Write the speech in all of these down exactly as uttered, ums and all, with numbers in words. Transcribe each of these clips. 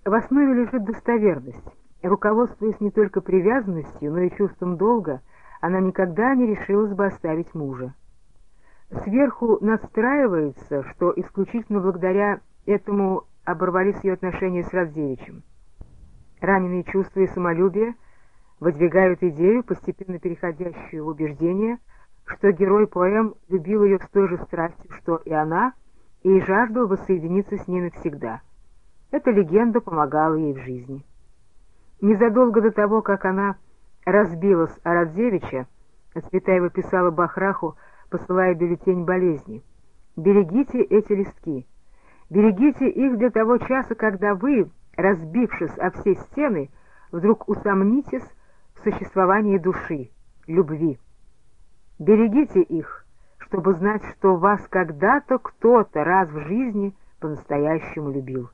В основе лежит достоверность. Руководствуясь не только привязанностью, но и чувством долга, она никогда не решилась бы оставить мужа. Сверху надстраивается, что исключительно благодаря этому оборвались ее отношения с Радзевичем. Раненые чувства и самолюбие выдвигают идею, постепенно переходящую в убеждение, что герой поэм любил ее с той же страстью, что и она, и жаждал воссоединиться с ней навсегда. Эта легенда помогала ей в жизни. Незадолго до того, как она разбилась о Радзевича, Цветаева писала Бахраху, посылая бюллетень болезни: «Берегите эти листки. Берегите их для того часа, когда вы, разбившись о все стены, вдруг усомнитесь в существовании души, любви. Берегите их, чтобы знать, что вас когда-то кто-то раз в жизни по-настоящему любил».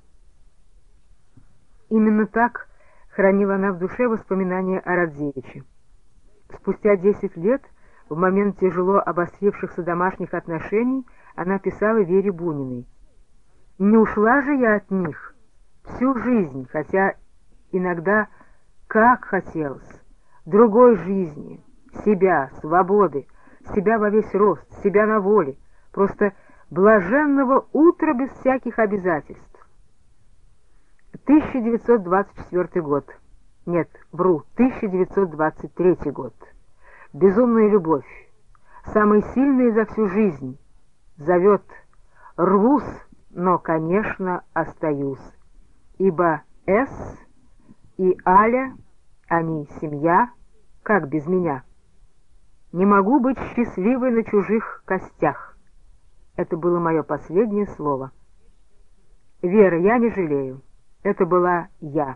Именно так хранила она в душе воспоминания о Радзевиче. Спустя десять лет, в момент тяжело обострившихся домашних отношений, она писала Вере Буниной: «Не ушла же я от них всю жизнь, хотя иногда как хотелось другой жизни, себя, свободы, себя во весь рост, себя на воле, просто блаженного утра без всяких обязательств». тысяча девятьсот двадцать четвёртый год. Нет, вру, тысяча девятьсот двадцать третий год. Безумная любовь, самая сильная за всю жизнь, зовет: рвусь, но, конечно, остаюсь, ибо С и Аля, они семья, как без меня? Не могу быть счастливой на чужих костях. Это было мое последнее слово. Вера, я не жалею. Это была я.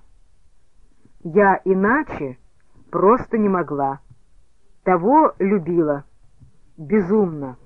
Я иначе просто не могла. Того любила. Безумно.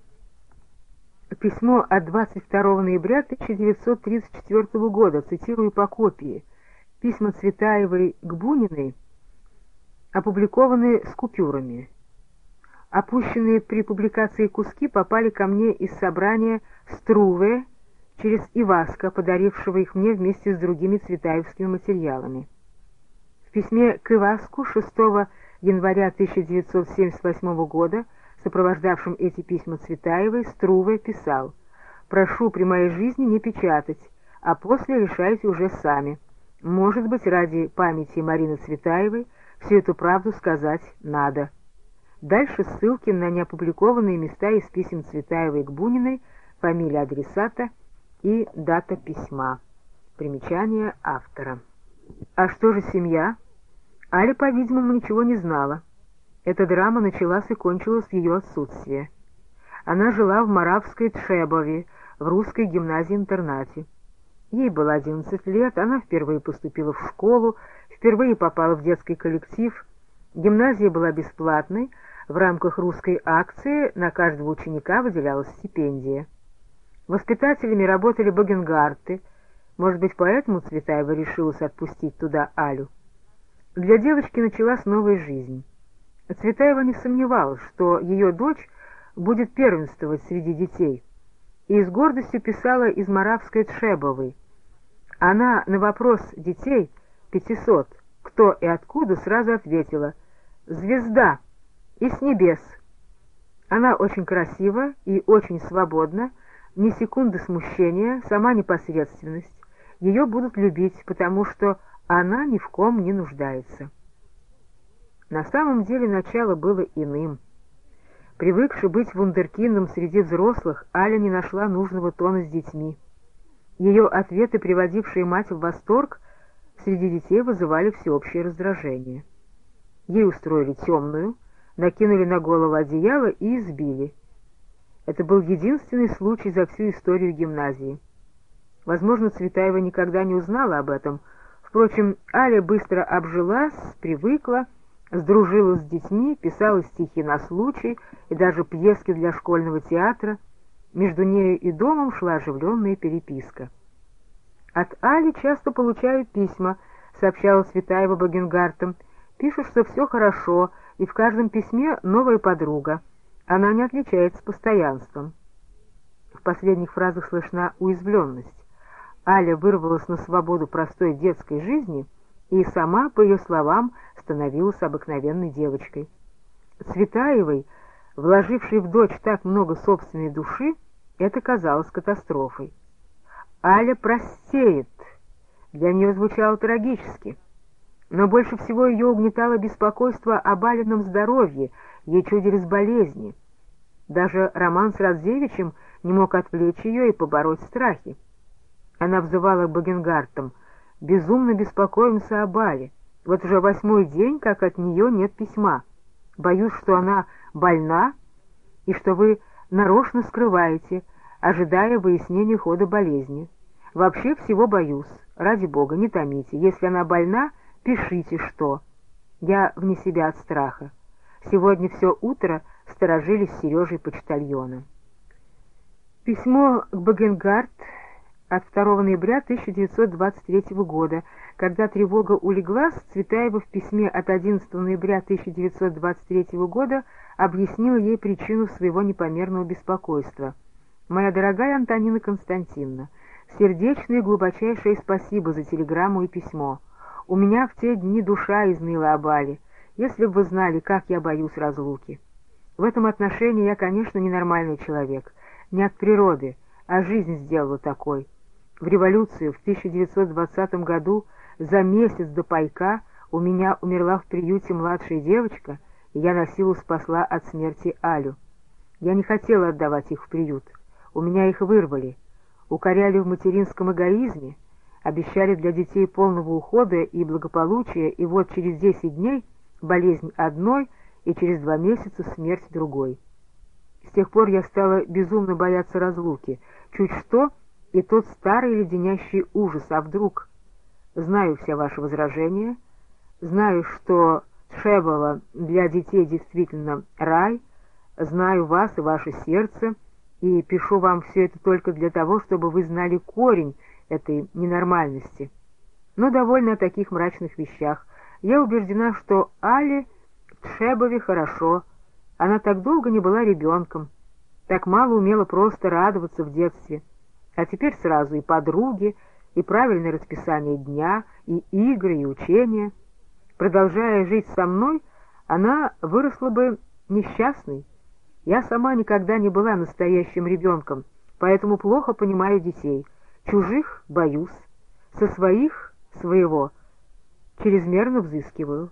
Письмо от двадцать второго ноября тысяча девятьсот тридцать четвёртого года, цитирую по копии. Письма Цветаевой к Буниной опубликованы с купюрами. Опущенные при публикации куски попали ко мне из собрания Струве через Иваска, подарившего их мне вместе с другими цветаевскими материалами. В письме к Иваску шестого января тысяча девятьсот семьдесят восьмого года, сопровождавшим эти письма Цветаевой, Струве писал: «Прошу при моей жизни не печатать, а после решайте уже сами. Может быть, ради памяти Марины Цветаевой всю эту правду сказать надо». Дальше ссылки на неопубликованные места из писем Цветаевой к Буниной, фамилия адресата и дата письма. Примечание автора. А что же семья? Аля, по-видимому, ничего не знала. Эта драма началась и кончилась в ее отсутствие. Она жила в Моравской Тшебове, в русской гимназии-интернате. Ей было одиннадцать лет, она впервые поступила в школу, впервые попала в детский коллектив. Гимназия была бесплатной, в рамках русской акции на каждого ученика выделялась стипендия. Воспитателями работали богенгарты, может быть, поэтому Цветаева решилась отпустить туда Алю. Для девочки началась новая жизнь. Цветаева не сомневалась, что ее дочь будет первенствовать среди детей, и с гордостью писала из Моравской Тшебовой. Она на вопрос детей, пятисот, кто и откуда, сразу ответила: «Звезда, и с небес». Она очень красива и очень свободна, ни секунды смущения, сама непосредственность. Ее будут любить, потому что она ни в ком не нуждается. На самом деле начало было иным. Привыкши быть вундеркиндом среди взрослых, Аля не нашла нужного тона с детьми. Ее ответы, приводившие мать в восторг, среди детей вызывали всеобщее раздражение. Ей устроили темную, накинули на голову одеяло и избили. Это был единственный случай за всю историю гимназии. Возможно, Цветаева никогда не узнала об этом. Впрочем, Аля быстро обжилась, привыкла, сдружилась с детьми, писала стихи на случай и даже пьески для школьного театра. Между нею и домом шла оживленная переписка. «От Али часто получаю письма», — сообщала Цветаева богенгартам. «Пишут, что все хорошо, и в каждом письме новая подруга. Она не отличается постоянством». В последних фразах слышна уязвленность. Аля вырвалась на свободу простой детской жизни и сама, по ее словам, становилась обыкновенной девочкой. Цветаевой, вложившей в дочь так много собственной души, это казалось катастрофой. «Аля простеет», для нее звучало трагически, но больше всего ее угнетало беспокойство об Алином здоровье, ей чудились болезни. Даже роман с Радзевичем не мог отвлечь ее и побороть страхи. Она взывала к Багенгартам: «Безумно беспокоимся об Але. Вот уже восьмой день, как от нее нет письма. Боюсь, что она больна и что вы нарочно скрываете, ожидая выяснения хода болезни. Вообще всего боюсь. Ради Бога, не томите. Если она больна, пишите, что. Я вне себя от страха. Сегодня все утро сторожились с Сережей почтальоном». Письмо к Багенгарт от второго ноября тысяча девятьсот двадцать третьего года. Когда тревога улеглась, Цветаева в письме от одиннадцатого ноября тысяча девятьсот двадцать третьего года объяснила ей причину своего непомерного беспокойства. «Моя дорогая Антонина Константиновна, сердечное и глубочайшее спасибо за телеграмму и письмо. У меня в те дни душа изныла об Але. Если бы вы знали, как я боюсь разлуки. В этом отношении я, конечно, ненормальный человек, не от природы, а жизнь сделала такой. В революцию в тысяча девятьсот двадцатом году за месяц до пайка у меня умерла в приюте младшая девочка, и я насилу спасла от смерти Алю. Я не хотела отдавать их в приют. У меня их вырвали. Укоряли в материнском эгоизме, обещали для детей полного ухода и благополучия, и вот через десять дней болезнь одной и через два месяца смерть другой. С тех пор я стала безумно бояться разлуки. Чуть что, и тот старый леденящий ужас, а вдруг? Знаю все ваши возражения, знаю, что Тшебово для детей действительно рай, знаю вас и ваше сердце, и пишу вам все это только для того, чтобы вы знали корень этой ненормальности. Но довольно о таких мрачных вещах. Я убеждена, что Але в Тшебове хорошо. Она так долго не была ребенком, так мало умела просто радоваться в детстве. А теперь сразу и подруги, и правильное расписание дня, и игры, и учения. Продолжая жить со мной, она выросла бы несчастной. Я сама никогда не была настоящим ребенком, поэтому плохо понимаю детей. Чужих боюсь, со своих, своего, чрезмерно взыскиваю.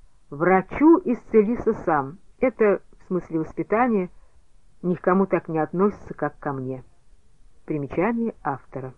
Врачу исцелися сам. Это, в смысле воспитания, ни к кому так не относится, как ко мне. Примечание автора.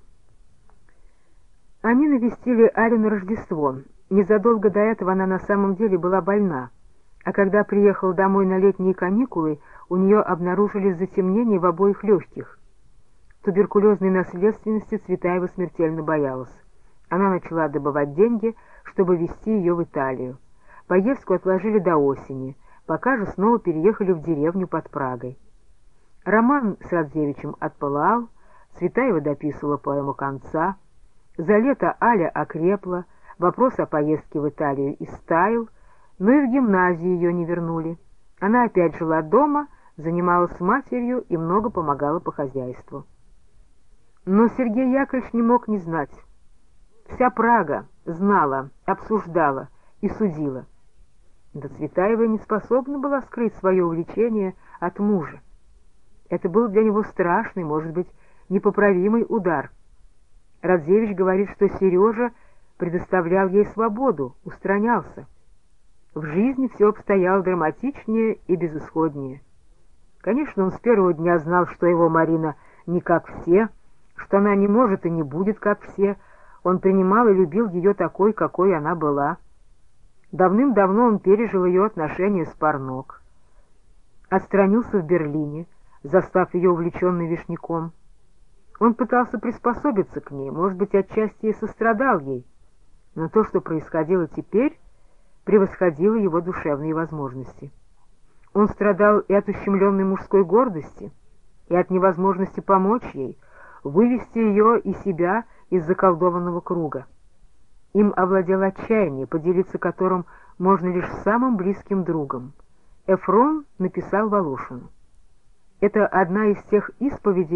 Они навестили Алю на Рождество. Незадолго до этого она на самом деле была больна, а когда приехала домой на летние каникулы, у нее обнаружились затемнения в обоих легких. Туберкулезной наследственности Цветаева смертельно боялась. Она начала добывать деньги, чтобы везти ее в Италию. Поездку отложили до осени, пока же снова переехали в деревню под Прагой. Роман с Радзевичем отпылал, Цветаева дописывала поэму конца. За лето Аля окрепла, вопрос о поездке в Италию истаял, но и в гимназию ее не вернули. Она опять жила дома, занималась с матерью и много помогала по хозяйству. Но Сергей Яковлевич не мог не знать. Вся Прага знала, обсуждала и судила. Да Цветаева не способна была скрыть свое увлечение от мужа. Это был для него страшный, может быть, непоправимый удар. Радзевич говорит, что Сережа предоставлял ей свободу, устранялся. В жизни все обстояло драматичнее и безысходнее. Конечно, он с первого дня знал, что его Марина не как все, что она не может и не будет как все. Он принимал и любил ее такой, какой она была. Давным-давно он пережил ее отношения с Парнок. Отстранился в Берлине, застав ее увлеченной Вишняком. Он пытался приспособиться к ней, может быть, отчасти и сострадал ей, но то, что происходило теперь, превосходило его душевные возможности. Он страдал и от ущемленной мужской гордости, и от невозможности помочь ей, вывести ее и себя из заколдованного круга. Им овладело отчаяние, поделиться которым можно лишь с самым близким другом. Эфрон написал Волошину. Это одна из тех исповедей,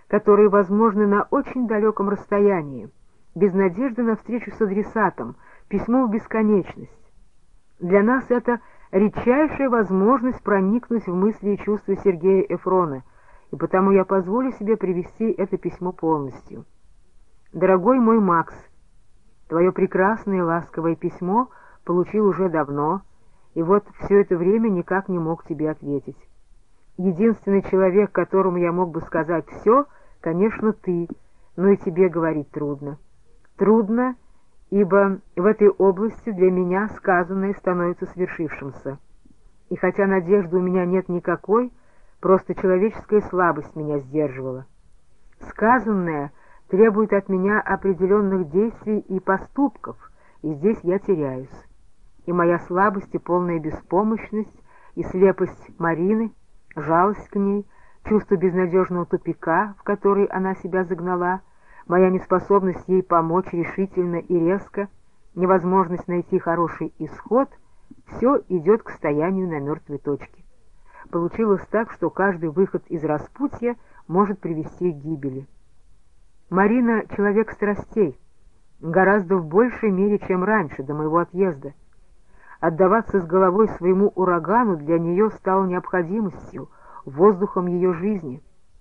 которые возможны на очень далеком расстоянии, без надежды на встречу с адресатом, письмо в бесконечность. Для нас это редчайшая возможность проникнуть в мысли и чувства Сергея Эфрона, и потому я позволю себе привести это письмо полностью. Дорогой мой Макс, твое прекрасное и ласковое письмо получил уже давно, и вот все это время никак не мог тебе ответить. Единственный человек, которому я мог бы сказать все, конечно, ты, но и тебе говорить трудно. Трудно, ибо в этой области для меня сказанное становится свершившимся. И хотя надежды у меня нет никакой, просто человеческая слабость меня сдерживала. Сказанное требует от меня определенных действий и поступков, и здесь я теряюсь. И моя слабость и полная беспомощность, и слепость Марины, жалость к ней, чувство безнадежного тупика, в который она себя загнала, моя неспособность ей помочь решительно и резко, невозможность найти хороший исход — все идет к стоянию на мертвой точке. Получилось так, что каждый выход из распутья может привести к гибели. Марина — человек страстей, гораздо в большей мере, чем раньше, до моего отъезда. Отдаваться с головой своему урагану для нее стало необходимостью, воздухом ее жизни.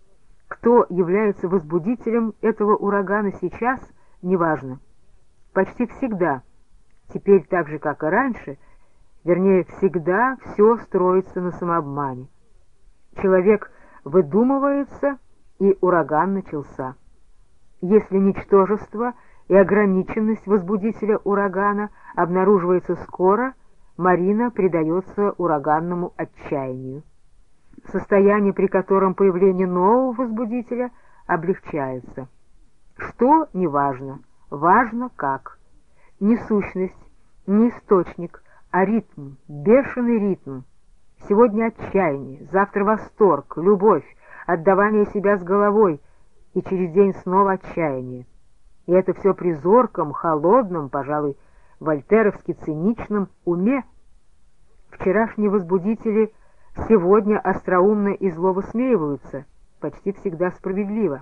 Кто является возбудителем этого урагана сейчас, неважно. Почти всегда, теперь так же, как и раньше, вернее, всегда все строится на самообмане. Человек выдумывается, и ураган начался. Если ничтожество и ограниченность возбудителя урагана обнаруживается скоро, Марина предается ураганному отчаянию. Состояние, при котором появление нового возбудителя облегчается. Что — неважно, важно как. Не сущность, не источник, а ритм, бешеный ритм. Сегодня отчаяние, завтра восторг, любовь, отдавание себя с головой, и через день снова отчаяние. И это все при зорком, холодном, пожалуй, вольтеровски циничном уме. Вчерашние возбудители сегодня остроумно и зло высмеиваются, почти всегда справедливо.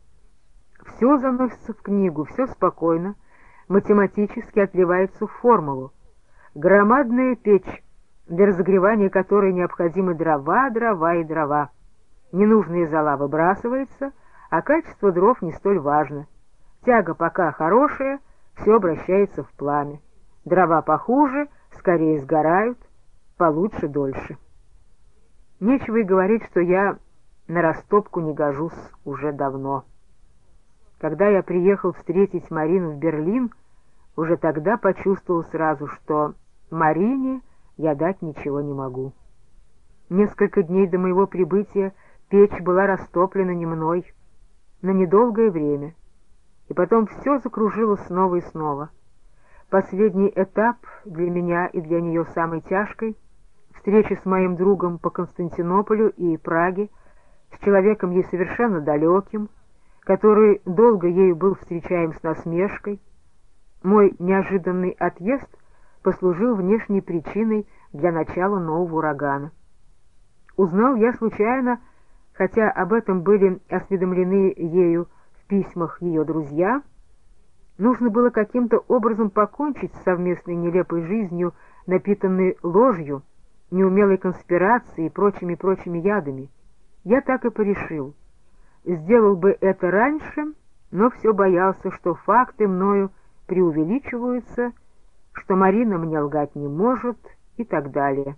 Все заносится в книгу, все спокойно, математически отливается в формулу. Громадная печь, для разогревания которой необходимы дрова, дрова и дрова. Ненужная зола выбрасывается, а качество дров не столь важно. Тяга пока хорошая, все обращается в пламя. Дрова похуже, скорее сгорают, получше дольше. Нечего и говорить, что я на растопку не гожусь уже давно. Когда я приехал встретить Марину в Берлин, уже тогда почувствовал сразу, что Марине я дать ничего не могу. Несколько дней до моего прибытия печь была растоплена не мной, на недолгое время, и потом все закружилось снова и снова. Последний этап для меня и для нее самый тяжкий — встреча с моим другом по Константинополю и Праге, с человеком ей совершенно далеким, который долго ею был встречаем с насмешкой. Мой неожиданный отъезд послужил внешней причиной для начала нового урагана. Узнал я случайно, хотя об этом были осведомлены ею в письмах ее друзья, нужно было каким-то образом покончить с совместной нелепой жизнью, напитанной ложью, неумелой конспирацией и прочими-прочими ядами. Я так и порешил. Сделал бы это раньше, но все боялся, что факты мною преувеличиваются, что Марина мне лгать не может и так далее.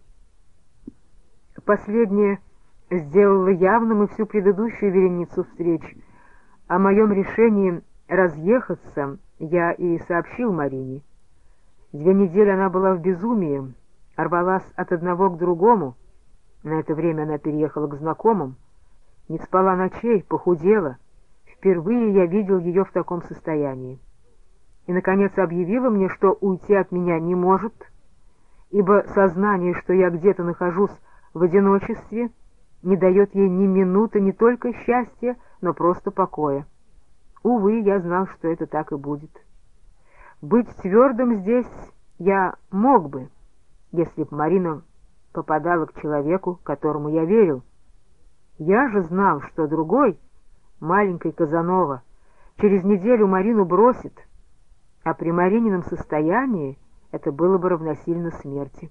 Последнее сделало явным и всю предыдущую вереницу встреч. О моем решении разъехаться я и сообщил Марине. Две недели она была в безумии, рвалась от одного к другому. На это время она переехала к знакомым. Не спала ночей, похудела. Впервые я видел ее в таком состоянии. И, наконец, объявила мне, что уйти от меня не может, ибо сознание, что я где-то нахожусь в одиночестве, не дает ей ни минуты не только счастья, но просто покоя. Увы, я знал, что это так и будет. Быть твердым здесь я мог бы, если б Марина попадала к человеку, которому я верил. Я же знал, что другой, маленькой Казанова. Через неделю Марину бросит, а при Маринином состоянии это было бы равносильно смерти.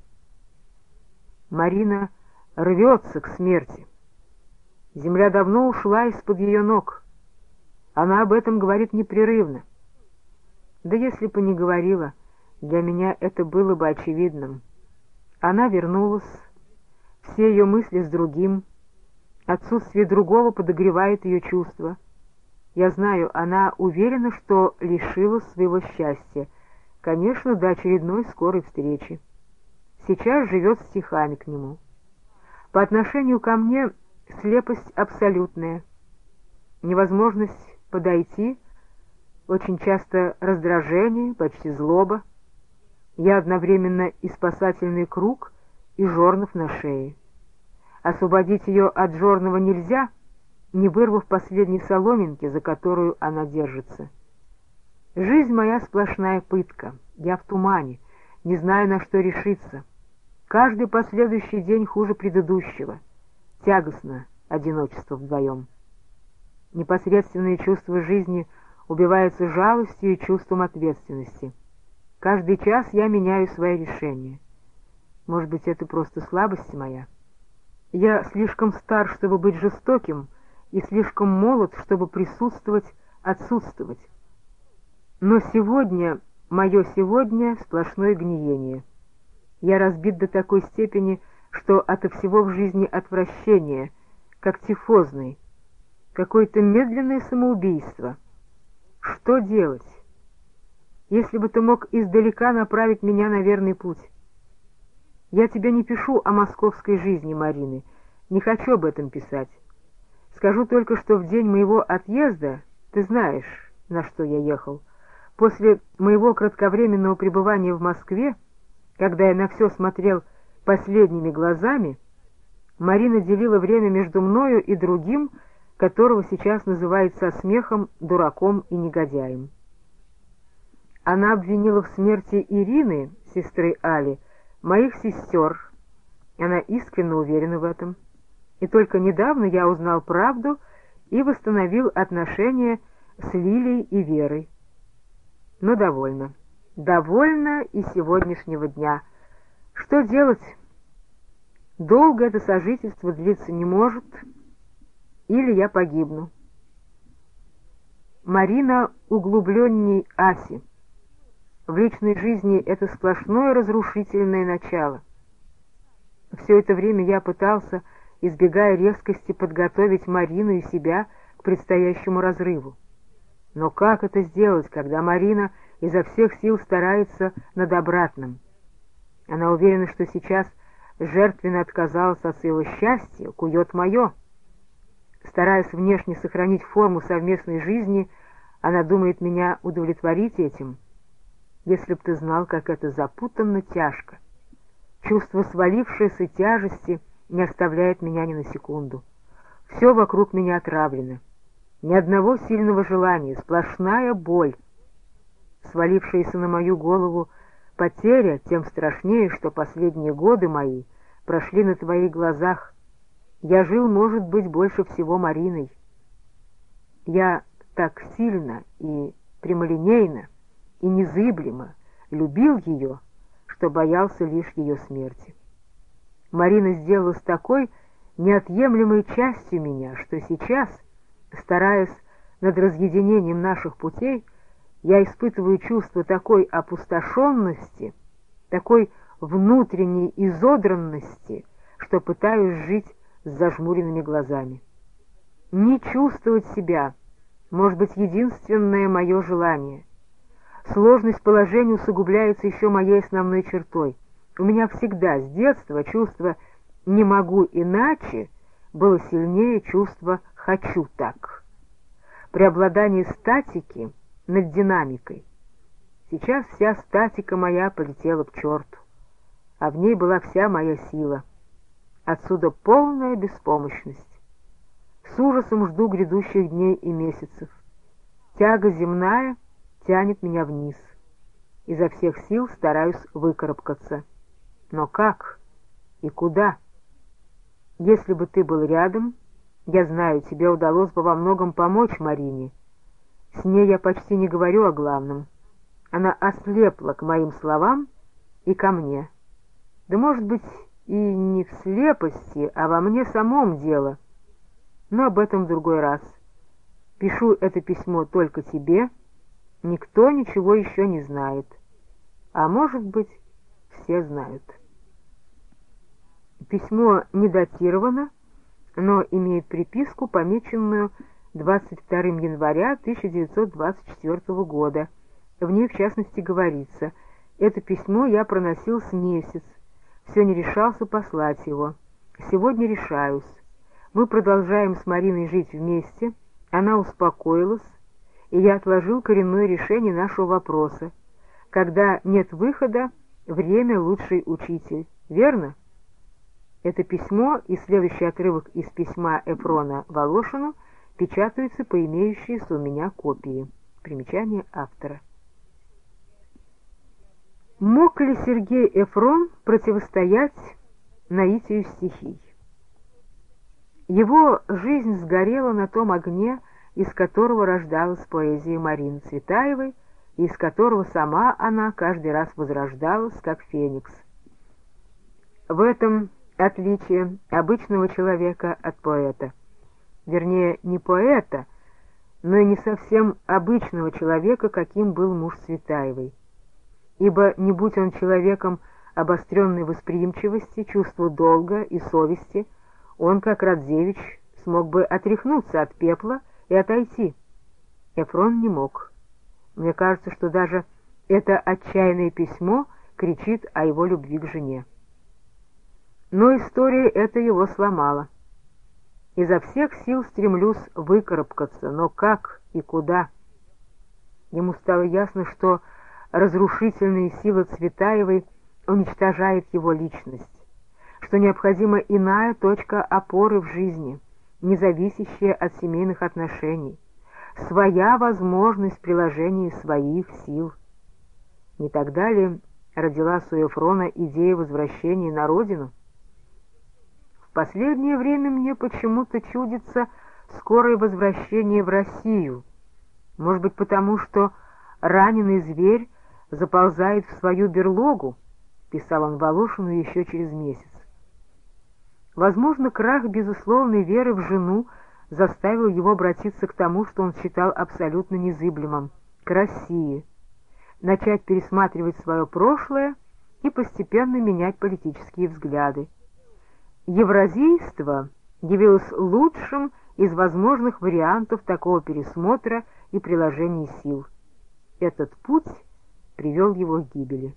Марина рвется к смерти. Земля давно ушла из-под ее ног. Она об этом говорит непрерывно. Да если бы не говорила, для меня это было бы очевидным. Она вернулась, все ее мысли с другим, отсутствие другого подогревает ее чувства. Я знаю, она уверена, что лишилась своего счастья, конечно, до очередной скорой встречи. Сейчас живет стихами к нему. По отношению ко мне слепость абсолютная, невозможность подойти, очень часто раздражение, почти злоба. Я одновременно и спасательный круг, и жорнов на шее. Освободить ее от жорного нельзя, не вырвав последней соломинки, за которую она держится. Жизнь моя сплошная пытка, я в тумане, не знаю, на что решиться. Каждый последующий день хуже предыдущего. Тягостно одиночество вдвоем. Непосредственные чувства жизни убиваются жалостью и чувством ответственности. Каждый час я меняю свои решения. Может быть, это просто слабость моя? Я слишком стар, чтобы быть жестоким, и слишком молод, чтобы присутствовать, отсутствовать. Но сегодня, мое сегодня, сплошное гниение. Я разбит до такой степени, что ото всего в жизни отвращение, как тифозный, какое-то медленное самоубийство. Что делать? Если бы ты мог издалека направить меня на верный путь. Я тебе не пишу о московской жизни Марины, не хочу об этом писать. Скажу только, что в день моего отъезда, ты знаешь, на что я ехал, после моего кратковременного пребывания в Москве, когда я на все смотрел последними глазами, Марина делила время между мною и другим, которого сейчас называют со смехом дураком и негодяем. Она обвинила в смерти Ирины, сестры Али, моих сестер. Она искренне уверена в этом. И только недавно я узнал правду и восстановил отношения с Лилией и Верой. Но довольно. Довольно и сегодняшнего дня. Что делать? Долго это сожительство длиться не может, или я погибну. Марина углубленней Аси. В личной жизни это сплошное разрушительное начало. Все это время я пытался, избегая резкости, подготовить Марину и себя к предстоящему разрыву. Но как это сделать, когда Марина изо всех сил старается над обратным? Она уверена, что сейчас жертвенно отказалась от своего счастья, кует мое. Стараясь внешне сохранить форму совместной жизни, она думает меня удовлетворить этим. Если б ты знал, как это запутанно тяжко. Чувство свалившейся тяжести не оставляет меня ни на секунду. Все вокруг меня отравлено. Ни одного сильного желания, сплошная боль. Свалившаяся на мою голову потеря тем страшнее, что последние годы мои прошли на твоих глазах. Я жил, может быть, больше всего Мариной. Я так сильно и прямолинейно и незыблемо любил ее, что боялся лишь ее смерти. Марина сделалась такой неотъемлемой частью меня, что сейчас, стараясь над разъединением наших путей, я испытываю чувство такой опустошенности, такой внутренней изодранности, что пытаюсь жить с зажмуренными глазами. Не чувствовать себя, может быть, единственное мое желание. Сложность положения усугубляется еще моей основной чертой. У меня всегда с детства чувство «не могу иначе» было сильнее чувства «хочу так». Преобладание статики над динамикой. Сейчас вся статика моя полетела к черту, а в ней была вся моя сила. Отсюда полная беспомощность. С ужасом жду грядущих дней и месяцев. Тяга земная тянет меня вниз. Изо всех сил стараюсь выкарабкаться. Но как и куда? Если бы ты был рядом, Я знаю, тебе удалось бы во многом помочь Марине. С ней я почти не говорю о главном. Она ослепла к моим словам и ко мне. Да, может быть, и не в слепости, а во мне самом дело. Но об этом в другой раз. Пишу это письмо только тебе. Никто ничего еще не знает. А может быть, все знают. Письмо не датировано, но имеет приписку, помеченную двадцать второго января тысяча девятьсот двадцать четвёртого года. В ней, в частности, говорится: «Это письмо я проносил с месяц, все не решался послать его. Сегодня решаюсь. Мы продолжаем с Мариной жить вместе, она успокоилась, и я отложил коренное решение нашего вопроса. Когда нет выхода, время — лучший учитель. Верно?» Это письмо и следующий отрывок из письма Эфрона Волошину печатаются по имеющейся у меня копии. Примечание автора. Мог ли Сергей Эфрон противостоять наитию стихий? Его жизнь сгорела на том огне, из которого рождалась поэзия Марины Цветаевой, и из которого сама она каждый раз возрождалась, как феникс. В этом отличие обычного человека от поэта. Вернее, не поэта, но и не совсем обычного человека, каким был муж Цветаевой. Ибо, не будь он человеком обостренной восприимчивости, чувства долга и совести, он, как Радзевич, смог бы отряхнуться от пепла и отойти. Эфрон не мог. Мне кажется, что даже это отчаянное письмо кричит о его любви к жене. Но история эта его сломала. Изо всех сил стремлюсь выкарабкаться, но как и куда? Ему стало ясно, что разрушительная сила Цветаевой уничтожает его личность, что необходима иная точка опоры в жизни, не зависящая от семейных отношений, своя возможность приложения своих сил. Не тогда ли родилась у Эфрона идея возвращения на родину? В последнее время мне почему-то чудится скорое возвращение в Россию. Может быть, потому что раненый зверь заползает в свою берлогу, писал он Волошину еще через месяц. Возможно, крах безусловной веры в жену заставил его обратиться к тому, что он считал абсолютно незыблемым — к России, начать пересматривать свое прошлое и постепенно менять политические взгляды. Евразийство явилось лучшим из возможных вариантов такого пересмотра и приложения сил. Этот путь привел его к гибели.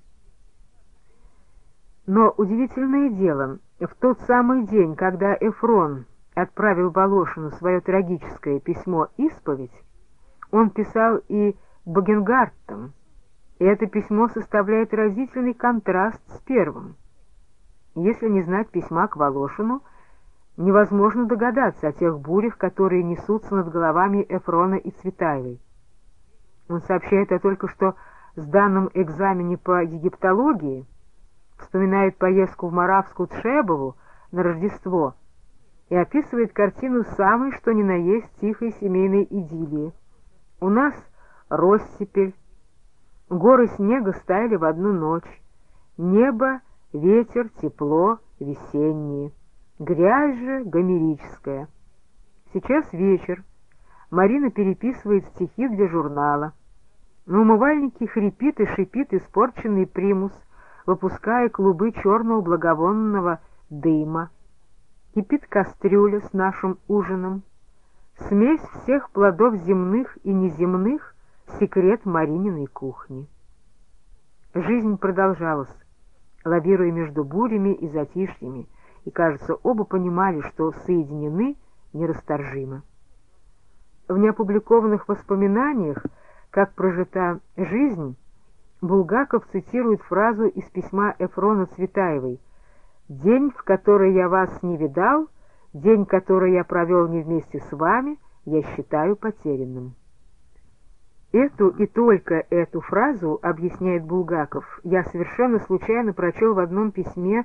Но удивительное дело, в тот самый день, когда Эфрон отправил Волошину свое трагическое письмо-исповедь, он писал и Богенгартам, и это письмо составляет разительный контраст с первым. Если не знать письма к Волошину, невозможно догадаться о тех бурях, которые несутся над головами Эфрона и Цветаевой. Он сообщает о только что сданном экзамене по египтологии, вспоминает поездку в Моравскую Тшебову на Рождество и описывает картину самой что ни на есть тихой семейной идиллии. У нас россыпель, горы снега стаяли в одну ночь, небо, ветер, тепло, весеннее, грязь же гомерическая. Сейчас вечер, Марина переписывает стихи для журнала. На умывальнике хрипит и шипит испорченный примус, выпуская клубы черного благовонного дыма. Кипит кастрюля с нашим ужином. Смесь всех плодов земных и неземных — секрет Марининой кухни. Жизнь продолжалась, лавируя между бурями и затишьями, и, кажется, оба понимали, что соединены нерасторжимо. В неопубликованных воспоминаниях «Как прожита жизнь» Булгаков цитирует фразу из письма Эфрона Цветаевой: «День, в который я вас не видал, день, который я провел не вместе с вами, я считаю потерянным». Эту и только эту фразу, объясняет Булгаков, я совершенно случайно прочел в одном письме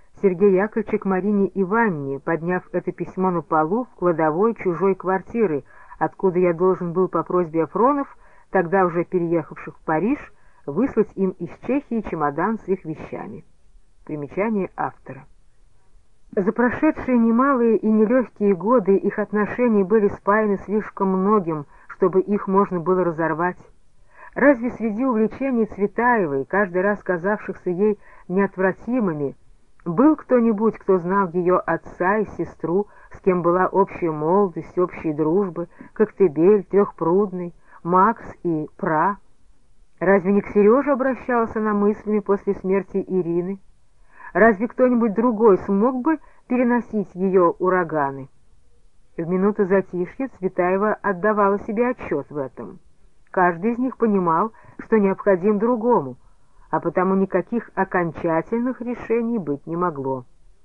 Сергей Яковлевич к Марине Ивановне, подняв это письмо на полу в кладовой чужой квартиры, откуда я должен был по просьбе Афронов, тогда уже переехавших в Париж, выслать им из Чехии чемодан с их вещами. Примечание автора. За прошедшие немалые и нелегкие годы их отношения были спаяны слишком многим, чтобы их можно было разорвать. Разве среди увлечений Цветаевой, каждый раз казавшихся ей неотвратимыми, был кто-нибудь, кто знал ее отца и сестру, с кем была общая молодость, общие дружбы, Коктебель, Трехпрудный, Макс и Пра? Разве не к Сереже обращалась она мыслями после смерти Ирины? Разве кто-нибудь другой смог бы переносить ее ураганы? В минуту затишья Цветаева отдавала себе отчет в этом. Каждый из них понимал, что необходим другому, а потому никаких окончательных решений быть не могло.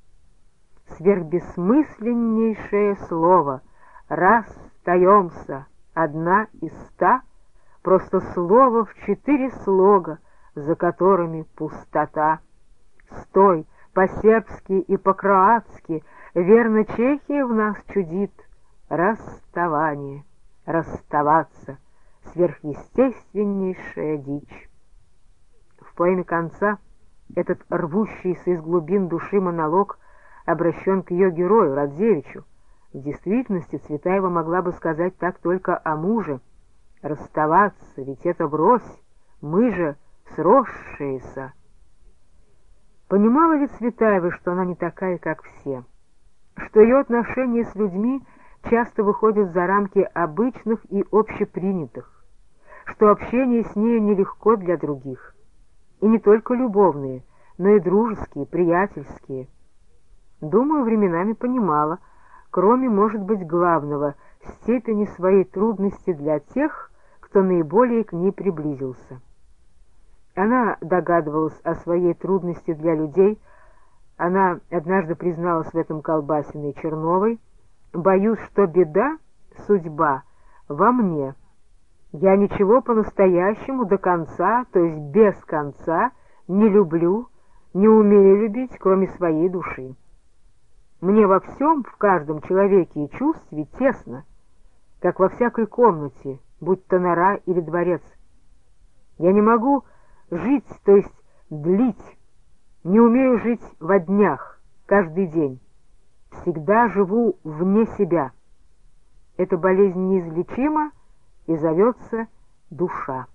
Сверхбессмысленнейшее слово «расстаемся», одна из ста, просто слово в четыре слога, за которыми пустота. Стой, по-сербски и по-кроатски, верно, Чехия в нас чудит. Расставание, расставаться, сверхъестественнейшая дичь. В поэме «Конца» этот рвущийся из глубин души монолог обращен к ее герою, Радзевичу. В действительности Цветаева могла бы сказать так только о муже. Расставаться, ведь это брось, мы же сросшиеся. Понимала ли Цветаева, что она не такая, как все, что ее отношения с людьми часто выходят за рамки обычных и общепринятых, что общение с нею нелегко для других, и не только любовные, но и дружеские, приятельские? Думаю, временами понимала, кроме, может быть, главного, степени своей трудности для тех, кто наиболее к ней приблизился. Она догадывалась о своей трудности для людей, она однажды призналась в этом Колбасиной и Черновой: «Боюсь, что беда, судьба, во мне. Я ничего по-настоящему до конца, то есть без конца, не люблю, не умею любить, кроме своей души. Мне во всем, в каждом человеке и чувстве тесно, как во всякой комнате, будь то нора или дворец. Я не могу жить, то есть длить, не умею жить во днях, каждый день. Всегда живу вне себя. Эта болезнь неизлечима и зовется душа».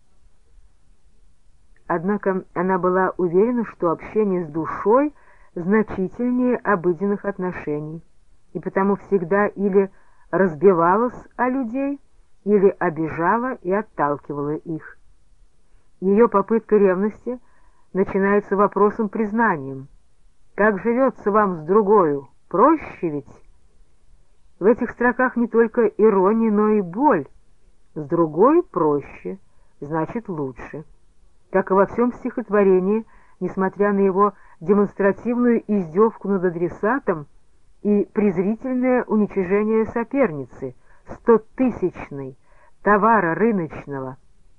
Однако она была уверена, что общение с душой значительнее обыденных отношений, и потому всегда или разбивалась о людей, или обижала и отталкивала их. Ее попытка ревности начинается вопросом-признанием: «Как живется вам с другою? Проще ведь?» В этих строках не только ирония, но и боль. С другой проще, значит лучше. Как и во всем стихотворении, несмотря на его демонстративную издевку над адресатом и презрительное уничижение соперницы, стотысячной, товара рыночного.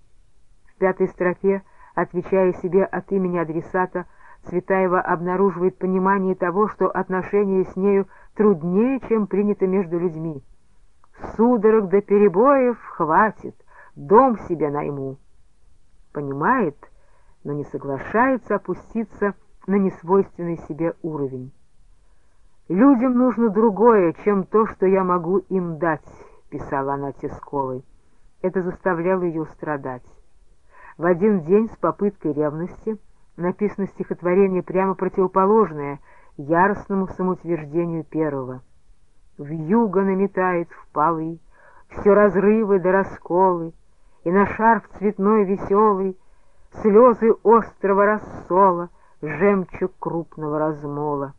В пятой строфе, отвечая себе от имени адресата, Цветаева обнаруживает понимание того, что отношения с нею труднее, чем принято между людьми. «Судорог до перебоев хватит, дом себе найму». Понимает, но не соглашается опуститься на несвойственный себе уровень. «Людям нужно другое, чем то, что я могу им дать», — писала она Тесковой. Это заставляло ее страдать. В один день с попыткой ревности написано стихотворение прямо противоположное яростному самоутверждению первого. «Вьюга наметает впалы, все разрывы да расколы, и на шарф цветной веселый слезы острого рассола, жемчуг крупного размола».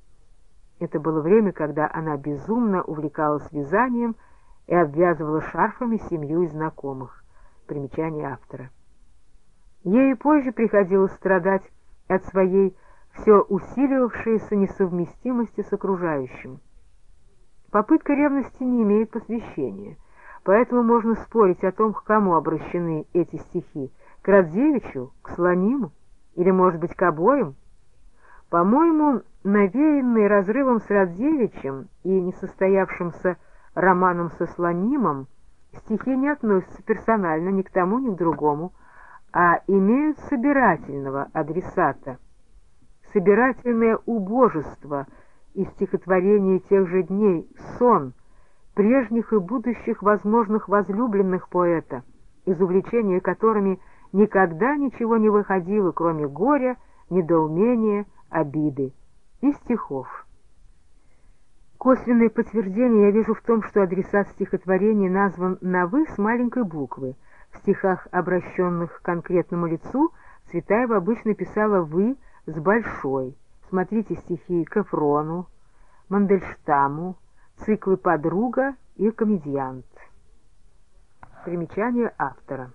Это было время, когда она безумно увлекалась вязанием и обвязывала шарфами семью и знакомых. Примечание автора. Ей и позже приходилось страдать от своей все усиливавшейся несовместимости с окружающим. Попытка ревности не имеет посвящения, поэтому можно спорить о том, к кому обращены эти стихи: к Радзевичу, к Слониму или, может быть, к обоим. По-моему, навеянный разрывом с Радзевичем и несостоявшимся романом со Слонимом, стихи не относятся персонально ни к тому, ни к другому, а имеют собирательного адресата. Собирательное убожество из стихотворения тех же дней, сон прежних и будущих возможных возлюбленных поэта, из увлечения которыми никогда ничего не выходило, кроме горя, недоумения, обиды и стихов. Косвенное подтверждение я вижу в том, что адресат стихотворения назван на «вы» с маленькой буквы. В стихах, обращенных к конкретному лицу, Цветаева обычно писала «вы» с большой. Смотрите стихи к Эфрону, Мандельштаму, циклы «Подруга» и «Комедиант». Примечание автора.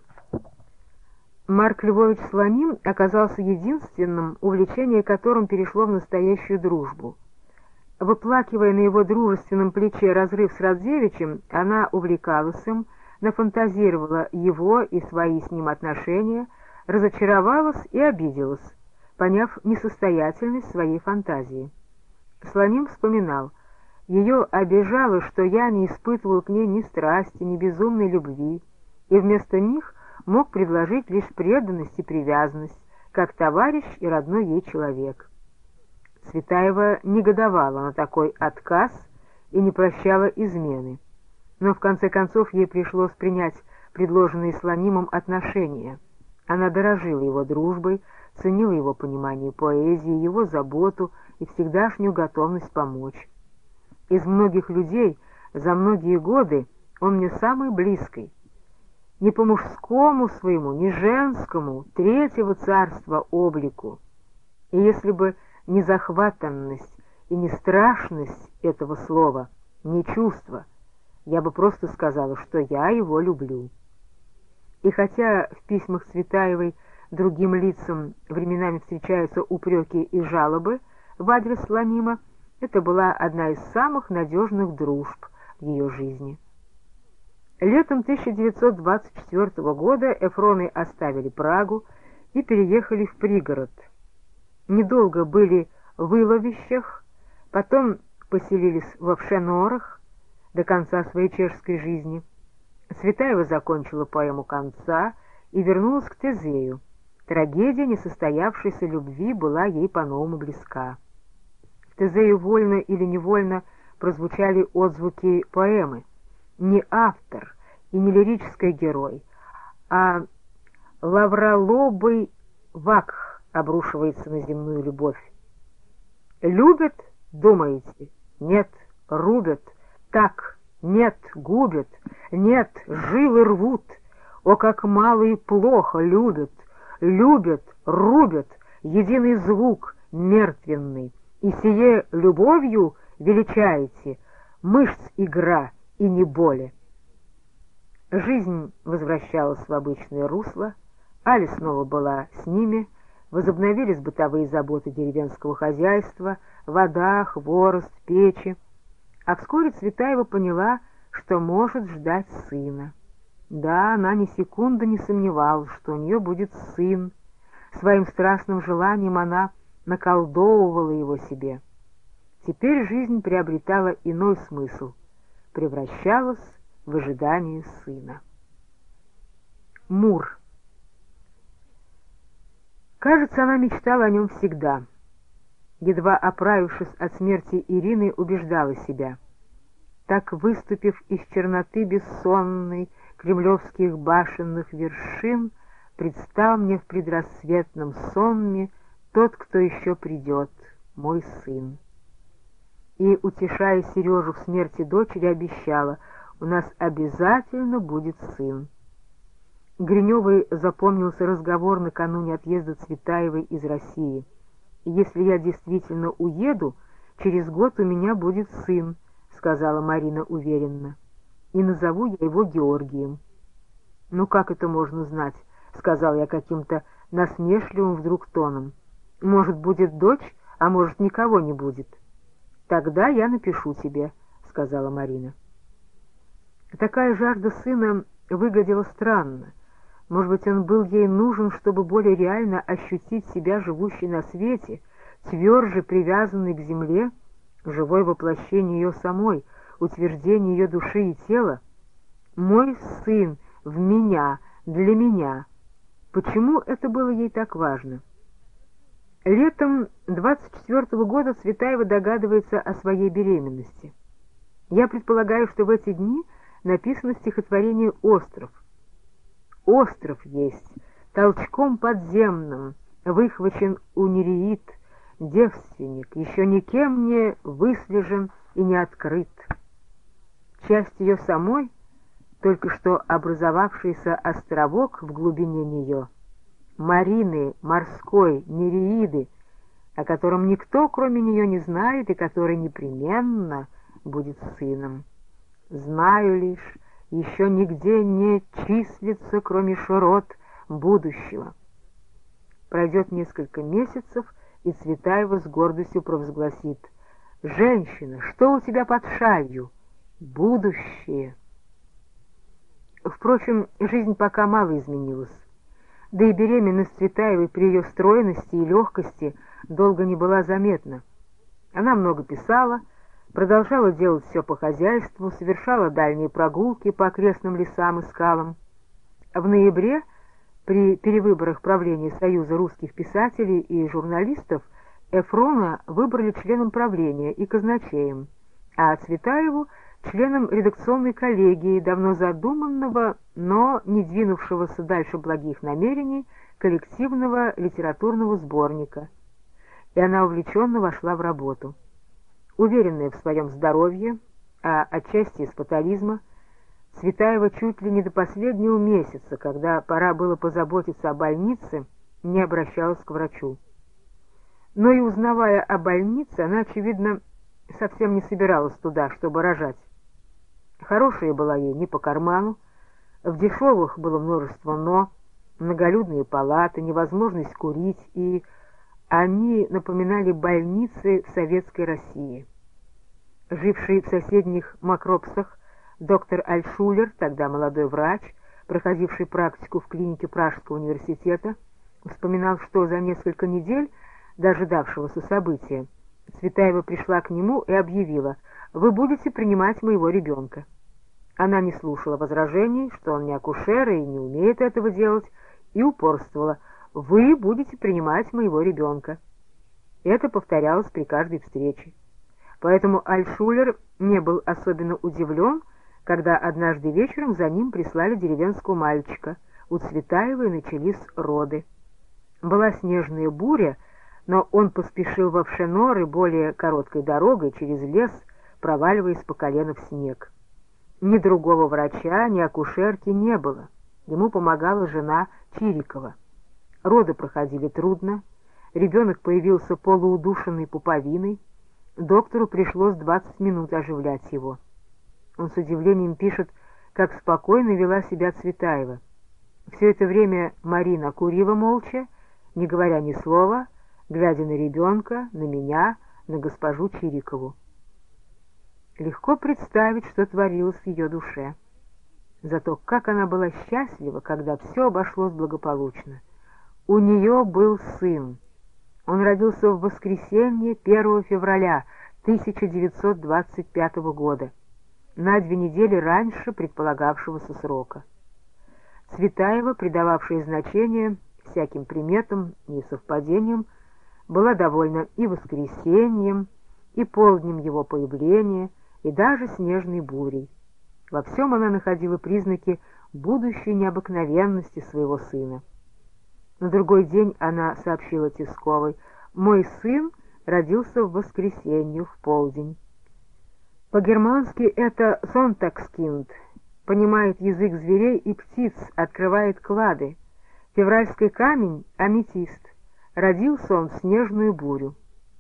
Марк Львович Слоним оказался единственным, увлечение которым перешло в настоящую дружбу. Выплакивая на его дружественном плече разрыв с Радзевичем, она увлекалась им, нафантазировала его и свои с ним отношения, разочаровалась и обиделась, поняв несостоятельность своей фантазии. Слоним вспоминал: «Ее обижало, что я не испытывал к ней ни страсти, ни безумной любви, и вместо них мог предложить лишь преданность и привязанность, как товарищ и родной ей человек». Цветаева негодовала на такой отказ и не прощала измены, но в конце концов ей пришлось принять предложенные Слонимом отношения. Она дорожила его дружбой, ценила его понимание поэзии, его заботу и всегдашнюю готовность помочь. Из многих людей за многие годы он мне самый близкий. Не по мужскому своему, не женскому, третьего царства облику. И если бы не захватанность и не страшность этого слова, не чувство, я бы просто сказала, что я его люблю. И хотя в письмах Цветаевой другим лицам временами встречаются упреки и жалобы в адрес Слонима, это была одна из самых надежных дружб в ее жизни. Летом тысяча девятьсот двадцать четвёртого года Эфроны оставили Прагу и переехали в пригород. Недолго были в Иловищах, потом поселились во Вшенорах до конца своей чешской жизни. Цветаева закончила поэму «Конца» и вернулась к Тезею. Трагедия несостоявшейся любви была ей по-новому близка. В Тезею вольно или невольно прозвучали отзвуки поэмы. Не автор и не лирический герой, а лавролобый вакх обрушивается на земную любовь. Любят, думаете? Нет, рубят. Так, нет, губят. Нет, жилы рвут. О, как мало и плохо любят. Любят, рубят, единый звук мертвенный. И сие любовью величаете, мышц игра и не боли. Жизнь возвращалась в обычное русло, Аля снова была с ними, возобновились бытовые заботы деревенского хозяйства, вода, хворост, печи. А вскоре Цветаева поняла, что может ждать сына. Да, она ни секунды не сомневалась, что у нее будет сын. Своим страстным желанием она наколдовывала его себе. Теперь жизнь приобретала иной смысл, превращалась в ожидание сына. Мур. Кажется, она мечтала о нем всегда. Едва оправившись от смерти Ирины, убеждала себя. Так, выступив из черноты бессонной кремлевских башенных вершин, предстал мне в предрассветном сонме тот, кто еще придет, мой сын. И, утешая Сережу в смерти дочери, обещала: у нас обязательно будет сын. Гриневой запомнился разговор накануне отъезда Цветаевой из России. «Если я действительно уеду, через год у меня будет сын», — сказала Марина уверенно. «И назову я его Георгием». «Ну как это можно знать?» — сказал я каким-то насмешливым вдруг тоном. «Может, будет дочь, а может, никого не будет». «Тогда я напишу тебе», — сказала Марина. Такая жажда сына выглядела странно. Может быть, он был ей нужен, чтобы более реально ощутить себя живущей на свете, тверже привязанный к земле, живое воплощение ее самой, утверждение ее души и тела. Мой сын в меня, для меня. Почему это было ей так важно? Летом двадцать четвёртого года Цветаева догадывается о своей беременности. Я предполагаю, что в эти дни написано стихотворение «Остров». Остров есть, толчком подземным, выхвачен у нереид, девственник, еще никем не выслежен и не открыт. Часть ее самой, только что образовавшийся островок в глубине нее, Марины, морской, нереиды, о котором никто, кроме нее, не знает и который непременно будет сыном. Знаю лишь, еще нигде не числится, кроме широт будущего. Пройдет несколько месяцев, и Цветаева с гордостью провозгласит: «Женщина, что у тебя под шалью? Будущее». Впрочем, жизнь пока мало изменилась. Да и беременность Цветаевой при ее стройности и легкости долго не была заметна. Она много писала, продолжала делать все по хозяйству, совершала дальние прогулки по окрестным лесам и скалам. В ноябре, при перевыборах правления Союза русских писателей и журналистов, Эфрона выбрали членом правления и казначеем, а Цветаеву — членом редакционной коллегии давно задуманного, но не двинувшегося дальше благих намерений коллективного литературного сборника. И она увлеченно вошла в работу. Уверенная в своем здоровье, а отчасти из фатализма, Цветаева чуть ли не до последнего месяца, когда пора было позаботиться о больнице, не обращалась к врачу. Но и узнавая о больнице, она, очевидно, совсем не собиралась туда, чтобы рожать. Хорошая была ей не по карману, в дешевых было множество «но», многолюдные палаты, невозможность курить, и они напоминали больницы в Советской России. Живший в соседних Макропсах доктор Альтшулер, тогда молодой врач, проходивший практику в клинике Пражского университета, вспоминал, что за несколько недель до ожидавшегося события Цветаева пришла к нему и объявила: «Вы будете принимать моего ребенка». Она не слушала возражений, что он не акушер и не умеет этого делать, и упорствовала: «Вы будете принимать моего ребенка». Это повторялось при каждой встрече. Поэтому Альтшулер не был особенно удивлен, когда однажды вечером за ним прислали деревенского мальчика. У Цветаевой начались роды. Была снежная буря, но он поспешил во Вшеноры более короткой дорогой через лес, проваливаясь по колено в снег. Ни другого врача, ни акушерки не было. Ему помогала жена Чирикова. Роды проходили трудно, ребенок появился полуудушенный пуповиной, доктору пришлось двадцать минут оживлять его. Он с удивлением пишет, как спокойно вела себя Цветаева. Все это время Марина курила молча, не говоря ни слова, глядя на ребенка, на меня, на госпожу Чирикову. Легко представить, что творилось в ее душе. Зато как она была счастлива, когда все обошлось благополучно. У нее был сын. Он родился в воскресенье первого февраля тысяча девятьсот двадцать пятого года, на две недели раньше предполагавшегося срока. Цветаева, придававшая значение всяким приметам и совпадениям, была довольна и воскресеньем, и полднем его появления, и даже снежной бурей. Во всем она находила признаки будущей необыкновенности своего сына. На другой день она сообщила Тисковой: «Мой сын родился в воскресенье в полдень». По-германски это «сонтакскинд», понимает язык зверей и птиц, открывает клады. Февральский камень — аметист. Родился он в снежную бурю.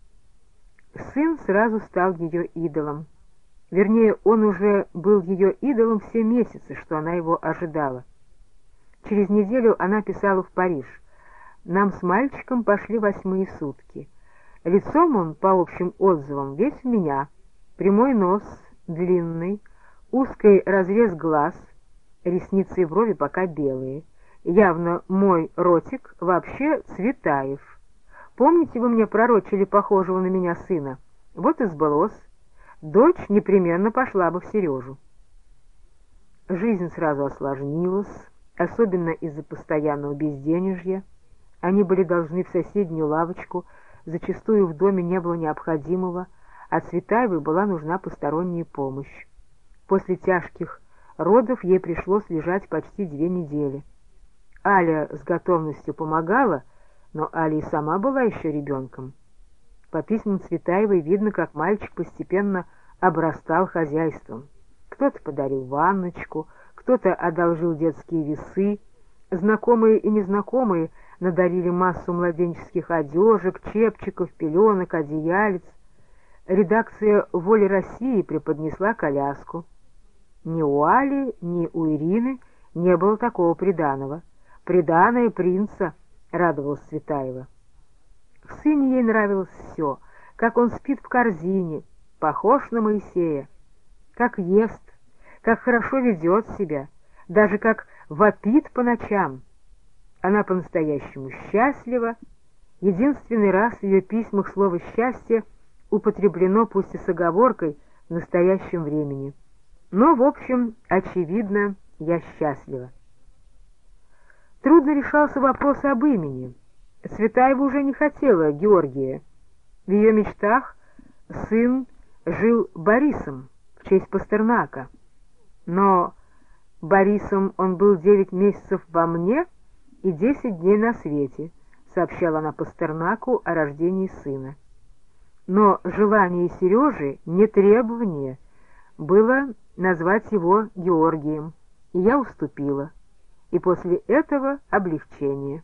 Сын сразу стал ее идолом. Вернее, он уже был ее идолом все месяцы, что она его ожидала. Через неделю она писала в Париж: «Нам с мальчиком пошли восьмые сутки. Лицом он, по общим отзывам, весь в меня. Прямой нос, длинный, узкий разрез глаз, ресницы и брови пока белые. Явно мой ротик вообще Цветаев. Помните, вы мне пророчили похожего на меня сына? Вот и сбылось. Дочь непременно пошла бы в Сережу. Жизнь сразу осложнилась, особенно из-за постоянного безденежья. Они были должны в соседнюю лавочку, зачастую в доме не было необходимого, а Цветаевой была нужна посторонняя помощь. После тяжких родов ей пришлось лежать почти две недели. Аля с готовностью помогала, но Аля и сама была еще ребенком. По письмам Цветаевой видно, как мальчик постепенно обрастал хозяйством. Кто-то подарил ванночку, кто-то одолжил детские весы, знакомые и незнакомые надарили массу младенческих одежек, чепчиков, пеленок, одеялец. Редакция «Воли России» преподнесла коляску. Ни у Али, ни у Ирины не было такого приданого. Приданое принца, радовалась Цветаева. В сыне ей нравилось все, как он спит в корзине, похож на Моисея, как ест, как хорошо ведет себя, даже как вопит по ночам. Она по-настоящему счастлива. Единственный раз в ее письмах слово «счастье» употреблено, пусть и с оговоркой, в настоящем времени. Но, в общем, очевидно, я счастлива. Трудно решался вопрос об имени. Цветаева уже не хотела Георгия. В ее мечтах сын жил Борисом в честь Пастернака. Но Борисом он был девять месяцев во мне и десять дней на свете, сообщала она Пастернаку о рождении сына. Но желание Сережи, не требование, было назвать его Георгием, и я уступила, и после этого облегчение.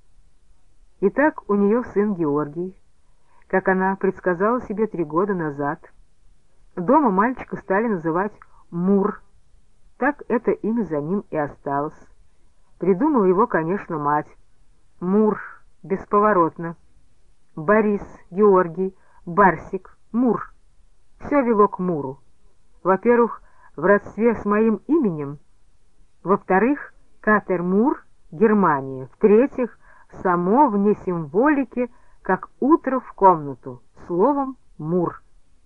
Итак, у нее сын Георгий, как она предсказала себе три года назад. Дома мальчика стали называть Мур, так это имя за ним и осталось. Придумала его, конечно, мать. Мур, бесповоротно. Борис, Георгий, Барсик, Мур. Все вело к Муру. Во-первых, в родстве с моим именем. Во-вторых, Катер Мур, Германия. В-третьих, само вне символики, как утро в комнату. Словом, Мур.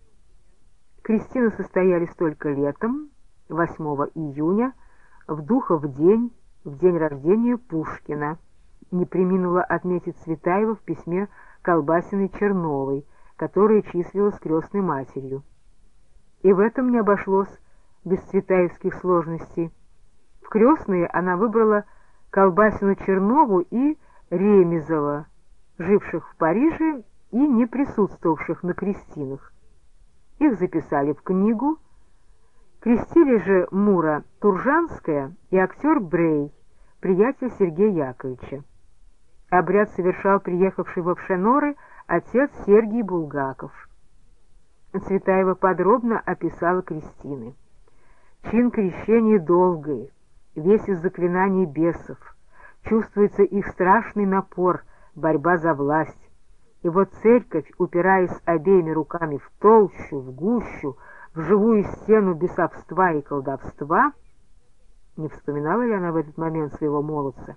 Крестины состоялись только летом, восьмого июня, в Духов день, в день рождения Пушкина. Не преминула отметить Цветаева в письме Колбасиной Черновой, которая числилась крестной матерью. И в этом не обошлось без цветаевских сложностей. В крестные она выбрала Колбасину Чернову и Ремезова, живших в Париже и не присутствовавших на крестинах. Их записали в книгу. Крестили же Мура Туржанская и актер Брей, приятель Сергея Яковлевича. Обряд совершал приехавший во Пшеноры отец Сергий Булгаков. Цветаева подробно описала крестины. Чин крещения долгий, весь из заклинаний бесов. Чувствуется их страшный напор, борьба за власть. И вот церковь, упираясь обеими руками в толщу, в гущу, в живую стену бесовства и колдовства, не вспоминала ли она в этот момент своего молодца?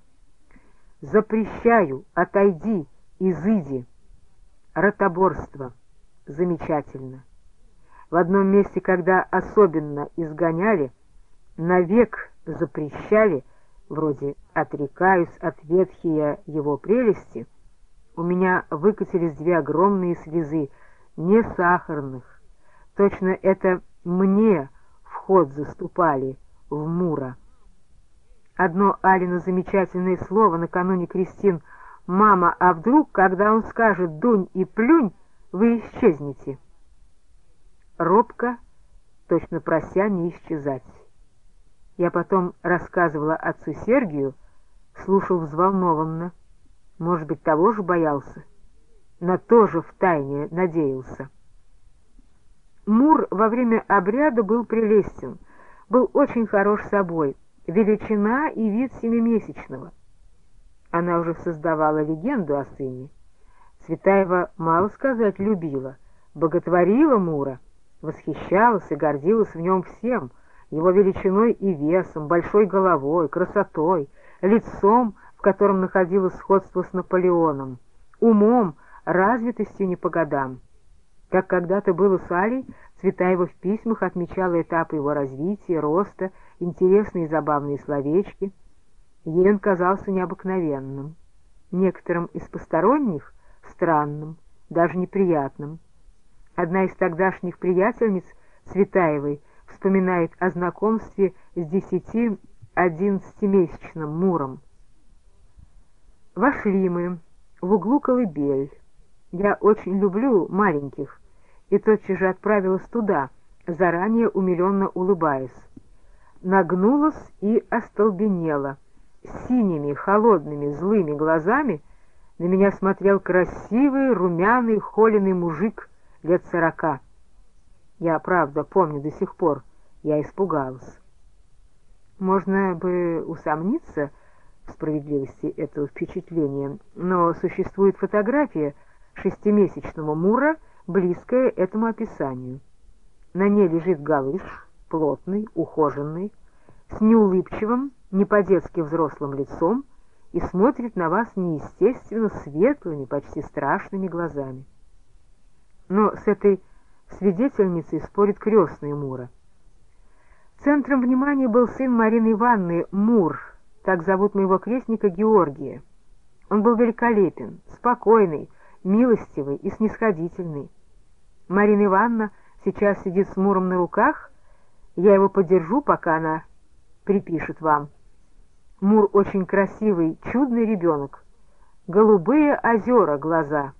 «Запрещаю, отойди, изыди». Ротоборство. Замечательно. В одном месте, когда особенно изгоняли, навек запрещали, вроде «отрекаюсь от ветхия его прелести», у меня выкатились две огромные слезы, не сахарных. Точно это мне в ход заступали в Мура. Одно Алино замечательное слово накануне крестин: «Мама, а вдруг, когда он скажет «дунь» и «плюнь», вы исчезнете?» Робко, точно прося не исчезать. Я потом рассказывала отцу Сергию, слушал взволнованно. Может быть, того же боялся, на то же втайне надеялся. Мур во время обряда был прелестен, был очень хорош собой, величина и вид семимесячного. Она уже создавала легенду о сыне. Цветаева, мало сказать, любила, боготворила Мура, восхищалась и гордилась в нем всем, его величиной и весом, большой головой, красотой, лицом, в котором находилось сходство с Наполеоном, умом, развитостью не по годам. Как когда-то было с Алей, Цветаева в письмах отмечала этапы его развития, роста, интересные и забавные словечки. Ей он казался необыкновенным, некоторым из посторонних — странным, даже неприятным. Одна из тогдашних приятельниц Цветаевой вспоминает о знакомстве с десяти-одиннадцатимесячным Муром. Вошли мы в углу колыбель. Я очень люблю маленьких, и тотчас же отправилась туда, заранее умиленно улыбаясь. Нагнулась и остолбенела. Синими, холодными, злыми глазами на меня смотрел красивый, румяный, холеный мужик лет сорока. Я, правда, помню до сих пор, я испугалась. Можно бы усомниться в справедливости этого впечатления, но существует фотография шестимесячного Мура, близкая этому описанию. На ней лежит малыш, плотный, ухоженный, с неулыбчивым, не по-детски взрослым лицом и смотрит на вас неестественно светлыми, почти страшными глазами. Но с этой свидетельницей спорит крестная Мура. Центром внимания был сын Марины Ивановны, Мур, так зовут моего крестника Георгия. Он был великолепен, спокойный, милостивый и снисходительный. Марина Ивановна сейчас сидит с Муром на руках, я его подержу, пока она припишет вам. Мур очень красивый, чудный ребенок. Голубые озера глаза.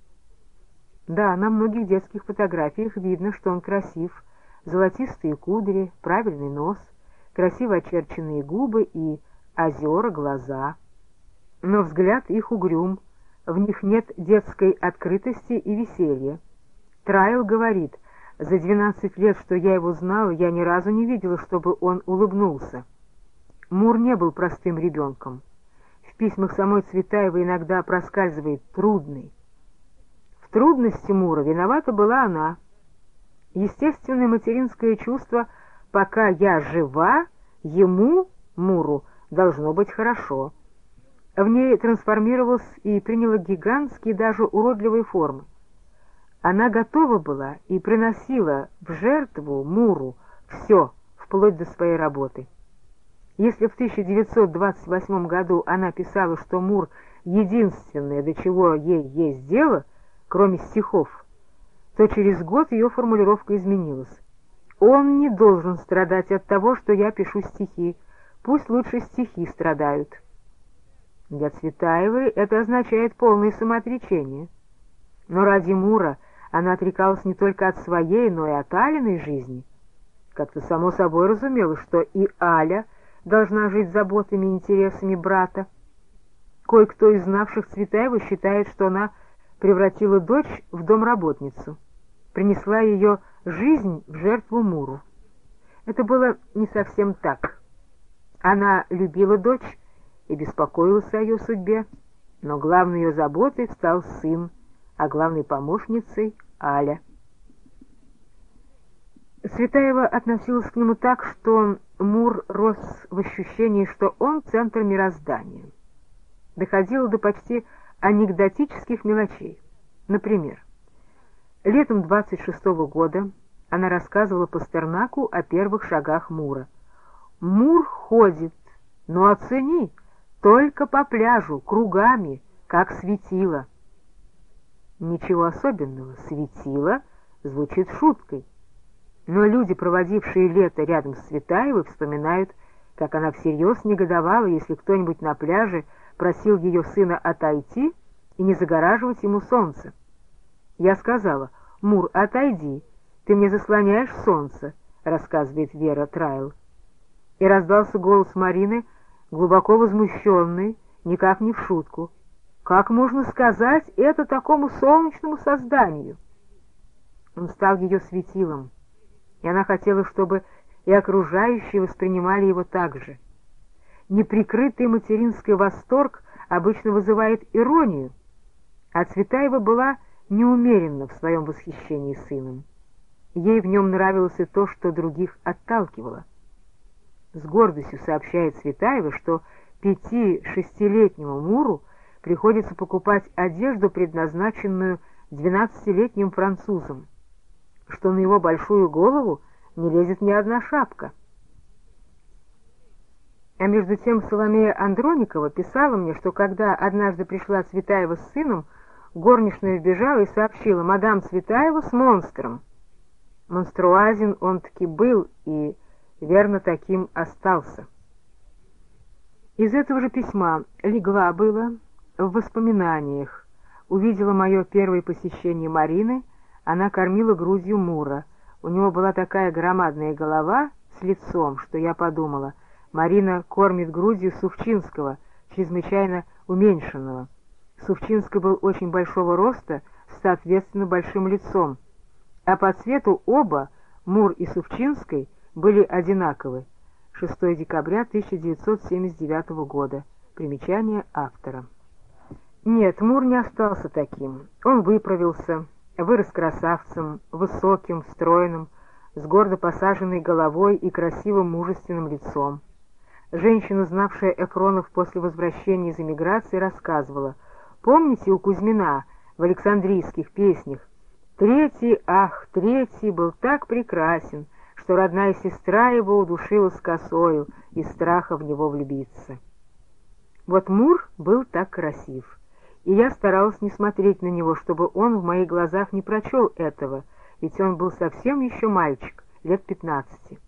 Да, на многих детских фотографиях видно, что он красив. Золотистые кудри, правильный нос, красиво очерченные губы и озера глаза. Но взгляд их угрюм, в них нет детской открытости и веселья. Трайл говорит, за двенадцать лет, что я его знала, я ни разу не видела, чтобы он улыбнулся. Мур не был простым ребенком. В письмах самой Цветаевой иногда проскальзывает «трудный». В трудности Мура виновата была она. Естественное материнское чувство «пока я жива, ему, Муру, должно быть хорошо». В ней трансформировалась и приняла гигантские, даже уродливые формы. Она готова была и приносила в жертву Муру все, вплоть до своей работы. Если в тысяча девятьсот двадцать восьмом году она писала, что Мур — единственное, до чего ей есть дело, кроме стихов, то через год ее формулировка изменилась. «Он не должен страдать от того, что я пишу стихи. Пусть лучше стихи страдают». Для Цветаевой это означает полное самоотречение. Но ради Мура она отрекалась не только от своей, но и от Алиной жизни. Как-то само собой разумелось, что и Аля должна жить заботами и интересами брата. Кое-кто из знавших Цветаеву считает, что она превратила дочь в домработницу, принесла ее жизнь в жертву Муру. Это было не совсем так. Она любила дочь и беспокоилась о ее судьбе, но главной ее заботой стал сын, а главной помощницей — Аля. Цветаева относилась к нему так, что Мур рос в ощущении, что он — центр мироздания. Доходило до почти анекдотических мелочей. Например, летом двадцать шестого года она рассказывала Пастернаку о первых шагах Мура. «Мур ходит, но оцени, только по пляжу, кругами, как светило». Ничего особенного, светило звучит шуткой. Но люди, проводившие лето рядом с Цветаевой, вспоминают, как она всерьез негодовала, если кто-нибудь на пляже просил ее сына отойти и не загораживать ему солнце. Я сказала: «Мур, отойди, ты мне заслоняешь солнце», — рассказывает Вера Трайл. И раздался голос Марины, глубоко возмущенный, никак не в шутку. «Как можно сказать это такому солнечному созданию?» Он стал ее светилом, и она хотела, чтобы и окружающие воспринимали его так же. Неприкрытый материнский восторг обычно вызывает иронию, а Цветаева была неумеренна в своем восхищении сыном. Ей в нем нравилось и то, что других отталкивало. С гордостью сообщает Цветаева, что пяти-шестилетнему Муру приходится покупать одежду, предназначенную двенадцатилетним французам, что на его большую голову не лезет ни одна шапка. А между тем Соломея Андроникова писала мне, что когда однажды пришла Цветаева с сыном, горничная вбежала и сообщила: «Мадам Цветаева с монстром». Монструазен он таки был и верно таким остался. Из этого же письма легла было в воспоминаниях. Увидела мое первое посещение Марины, она кормила грудью Мура. У него была такая громадная голова с лицом, что я подумала: Марина кормит грудью Сувчинского, чрезвычайно уменьшенного. Сувчинский был очень большого роста, с соответственно большим лицом, а по цвету оба, Мур и Сувчинский, были одинаковы. шестое декабря тысяча девятьсот семьдесят девятого года. Примечание автора. Нет, Мур не остался таким. Он выправился, вырос красавцем, высоким, стройным, с гордо посаженной головой и красивым мужественным лицом. Женщина, знавшая Эфронов после возвращения из эмиграции, рассказывала: «Помните у Кузьмина в Александрийских песнях? Третий, ах, третий был так прекрасен, что родная сестра его удушила с косою из страха в него влюбиться». Вот Мур был так красив, и я старалась не смотреть на него, чтобы он в моих глазах не прочел этого, ведь он был совсем еще мальчик, лет пятнадцати.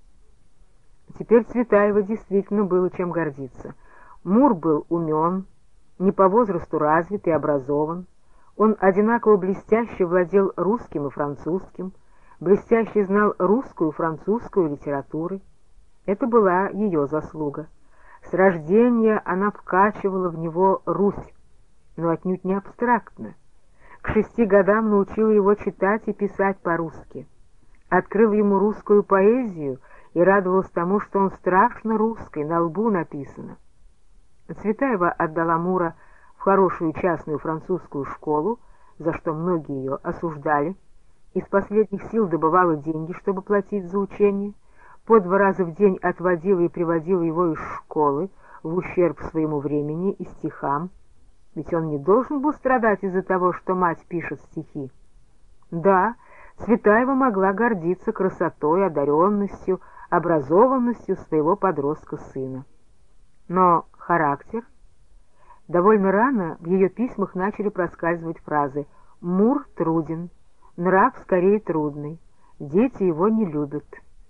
Теперь Цветаева действительно было чем гордиться. Мур был умен, не по возрасту развит и образован. Он одинаково блестяще владел русским и французским, блестяще знал русскую и французскую литературы. Это была ее заслуга. С рождения она вкачивала в него Русь, но отнюдь не абстрактно. К шести годам научила его читать и писать по-русски. Открыла ему русскую поэзию и радовалась тому, что он страшно русский, на лбу написано. Цветаева отдала Мура в хорошую частную французскую школу, за что многие ее осуждали, из последних сил добывала деньги, чтобы платить за учение, по два раза в день отводила и приводила его из школы в ущерб своему времени и стихам, ведь он не должен был страдать из-за того, что мать пишет стихи. Да, Цветаева могла гордиться красотой, одаренностью, образованностью своего подростка-сына. Но характер... Довольно рано в ее письмах начали проскальзывать фразы: «Мур труден», «Нрав скорее трудный», «Дети его не любят».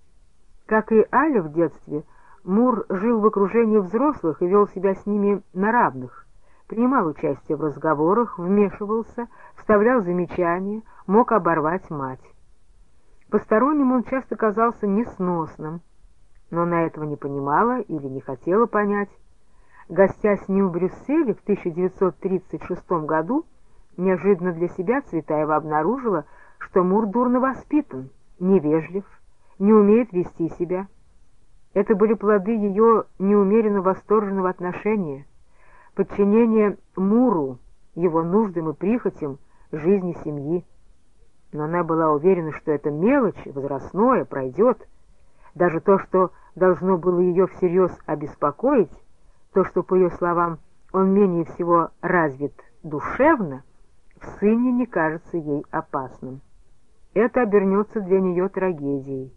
Как и Аля в детстве, Мур жил в окружении взрослых и вел себя с ними на равных, принимал участие в разговорах, вмешивался, вставлял замечания, мог оборвать мать. Посторонним он часто казался несносным, но она этого не понимала или не хотела понять. Гостя с ним в Брюсселе в тысяча девятьсот тридцать шестом году, неожиданно для себя Цветаева обнаружила, что Мур дурно воспитан, невежлив, не умеет вести себя. Это были плоды ее неумеренно восторженного отношения, подчинения Муру, его нуждам и прихотям жизни семьи. Но она была уверена, что это мелочь, возрастное, пройдет. Даже то, что должно было ее всерьез обеспокоить, то, что, по ее словам, он менее всего развит душевно, в сыне не кажется ей опасным. Это обернется для нее трагедией.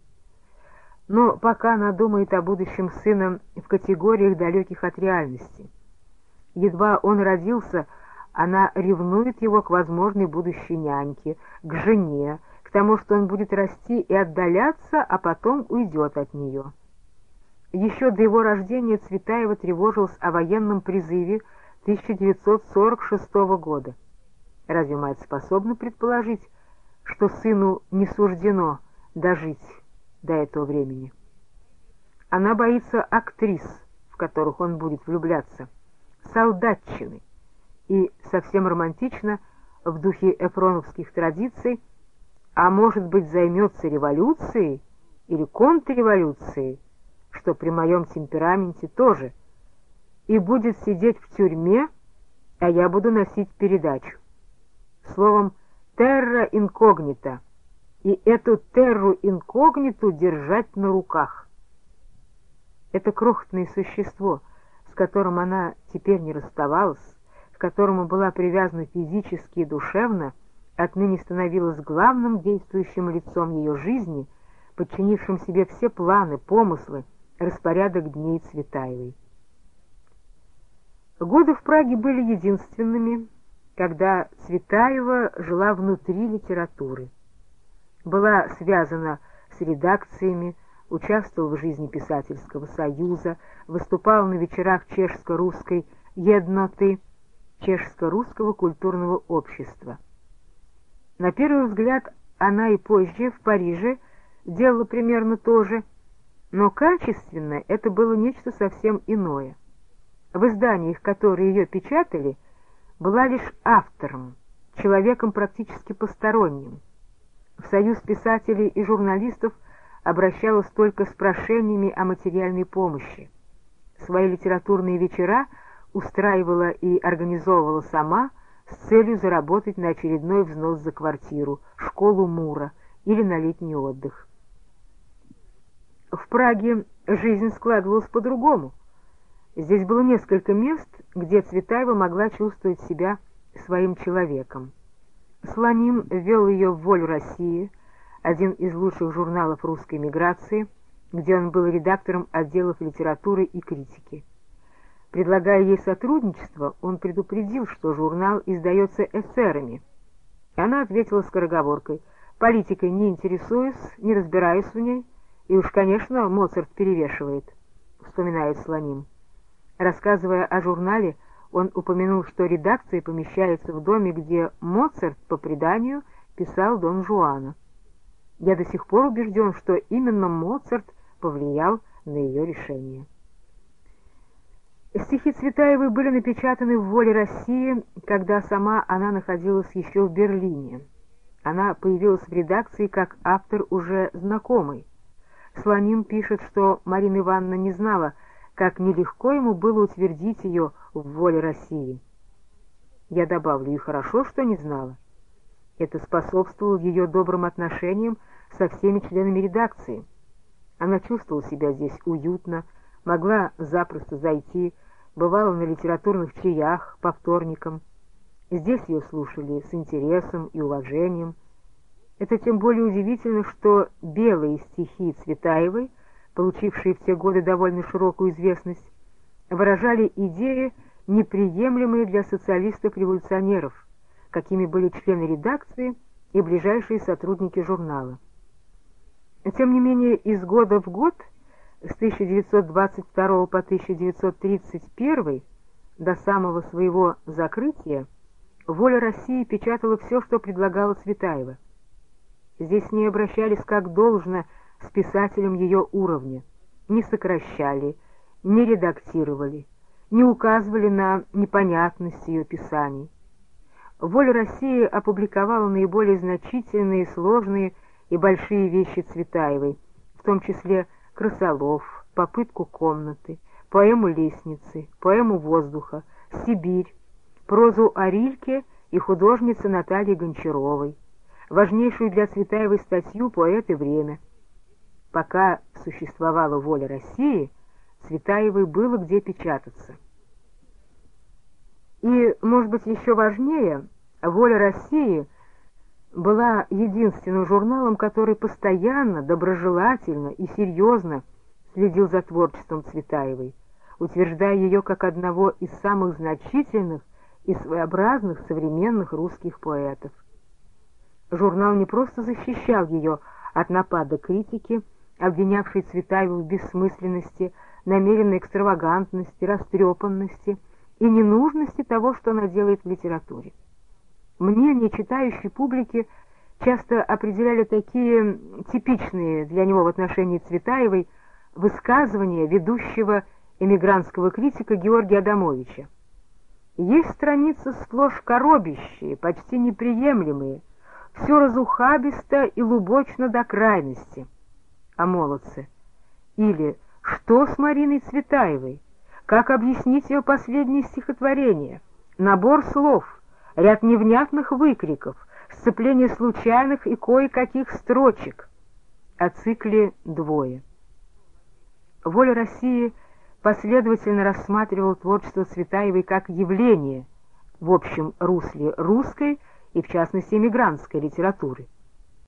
Но пока она думает о будущем сына в категориях, далеких от реальности. Едва он родился, она ревнует его к возможной будущей няньке, к жене, к тому, что он будет расти и отдаляться, а потом уйдет от нее. Еще до его рождения Цветаева тревожилась о военном призыве тысяча девятьсот сорок шестого года. Разве мать способна предположить, что сыну не суждено дожить до этого времени? Она боится актрис, в которых он будет влюбляться, солдатчины, и совсем романтично, в духе эфроновских традиций, а может быть займется революцией или контрреволюцией, что при моем темпераменте тоже, и будет сидеть в тюрьме, а я буду носить передачу. Словом, терра инкогнита, и эту терру инкогниту держать на руках. Это крохотное существо, с которым она теперь не расставалась, к которому была привязана физически и душевно, отныне становилось главным действующим лицом ее жизни, подчинившим себе все планы, помыслы, распорядок дней Цветаевой. Годы в Праге были единственными, когда Цветаева жила внутри литературы. Была связана с редакциями, участвовала в жизни писательского союза, выступала на вечерах чешско-русской «Едноты», чешско-русского культурного общества. На первый взгляд она и позже в Париже делала примерно то же, но качественно это было нечто совсем иное. В изданиях, которые ее печатали, была лишь автором, человеком практически посторонним. В союз писателей и журналистов обращалась только с прошениями о материальной помощи. Свои литературные вечера устраивала и организовывала сама с целью заработать на очередной взнос за квартиру, школу Мура или на летний отдых. В Праге жизнь складывалась по-другому. Здесь было несколько мест, где Цветаева могла чувствовать себя своим человеком. Слоним ввел ее в «Волю России», один из лучших журналов русской миграции, где он был редактором отделов литературы и критики. Предлагая ей сотрудничество, он предупредил, что журнал издается эсерами. Она ответила скороговоркой: «Политикой не интересуюсь, не разбираюсь в ней, и уж, конечно, Моцарт перевешивает», — вспоминает Слоним. Рассказывая о журнале, он упомянул, что редакция помещается в доме, где Моцарт, по преданию, писал Дон Жуана. Я до сих пор убежден, что именно Моцарт повлиял на ее решение. Стихи Цветаевой были напечатаны в «Воле России», когда сама она находилась еще в Берлине. Она появилась в редакции как автор уже знакомый. Слоним пишет, что Марина Ивановна не знала, как нелегко ему было утвердить ее в «Воле России». Я добавлю, и хорошо, что не знала. Это способствовало ее добрым отношениям со всеми членами редакции. Она чувствовала себя здесь уютно, могла запросто зайти, бывала на литературных чаях по вторникам. Здесь ее слушали с интересом и уважением. Это тем более удивительно, что белые стихи Цветаевой, получившие в те годы довольно широкую известность, выражали идеи, неприемлемые для социалистов-революционеров, какими были члены редакции и ближайшие сотрудники журнала. Тем не менее, из года в год, с тысяча девятьсот двадцать второго по тысяча девятьсот тридцать первый, до самого своего закрытия, «Воля России» печатала все, что предлагала Цветаева. Здесь с ней обращались как должно с писателем ее уровня, не сокращали, не редактировали, не указывали на непонятность ее писаний. «Воля России» опубликовала наиболее значительные, сложные и большие вещи Цветаевой, в том числе «Крысолов», «Попытку комнаты», поэму «Лестницы», поэму «Воздуха», «Сибирь», прозу о Рильке и художнице Наталье Гончаровой, важнейшую для Цветаевой статью «Поэт и время». Пока существовала «Воля России», Цветаевой было где печататься. И, может быть, еще важнее, «Воля России» была единственным журналом, который постоянно, доброжелательно и серьезно следил за творчеством Цветаевой, утверждая ее как одного из самых значительных и своеобразных современных русских поэтов. Журнал не просто защищал ее от напада критики, обвинявшей Цветаеву в бессмысленности, намеренной экстравагантности, растрепанности и ненужности того, что она делает в литературе. Мнения читающей публики часто определяли такие типичные для него в отношении Цветаевой высказывания ведущего эмигрантского критика Георгия Адамовича. Есть страницы сплошь коробящие, почти неприемлемые, все разухабисто и лубочно до крайности. О молодце. Или «Что с Мариной Цветаевой? Как объяснить ее последнее стихотворение? Набор слов, ряд невнятных выкриков, сцепление случайных и кое-каких строчек». О цикле «Двое». «Воля России» последовательно рассматривал творчество Цветаевой как явление, в общем русле русской и, в частности, эмигрантской литературы.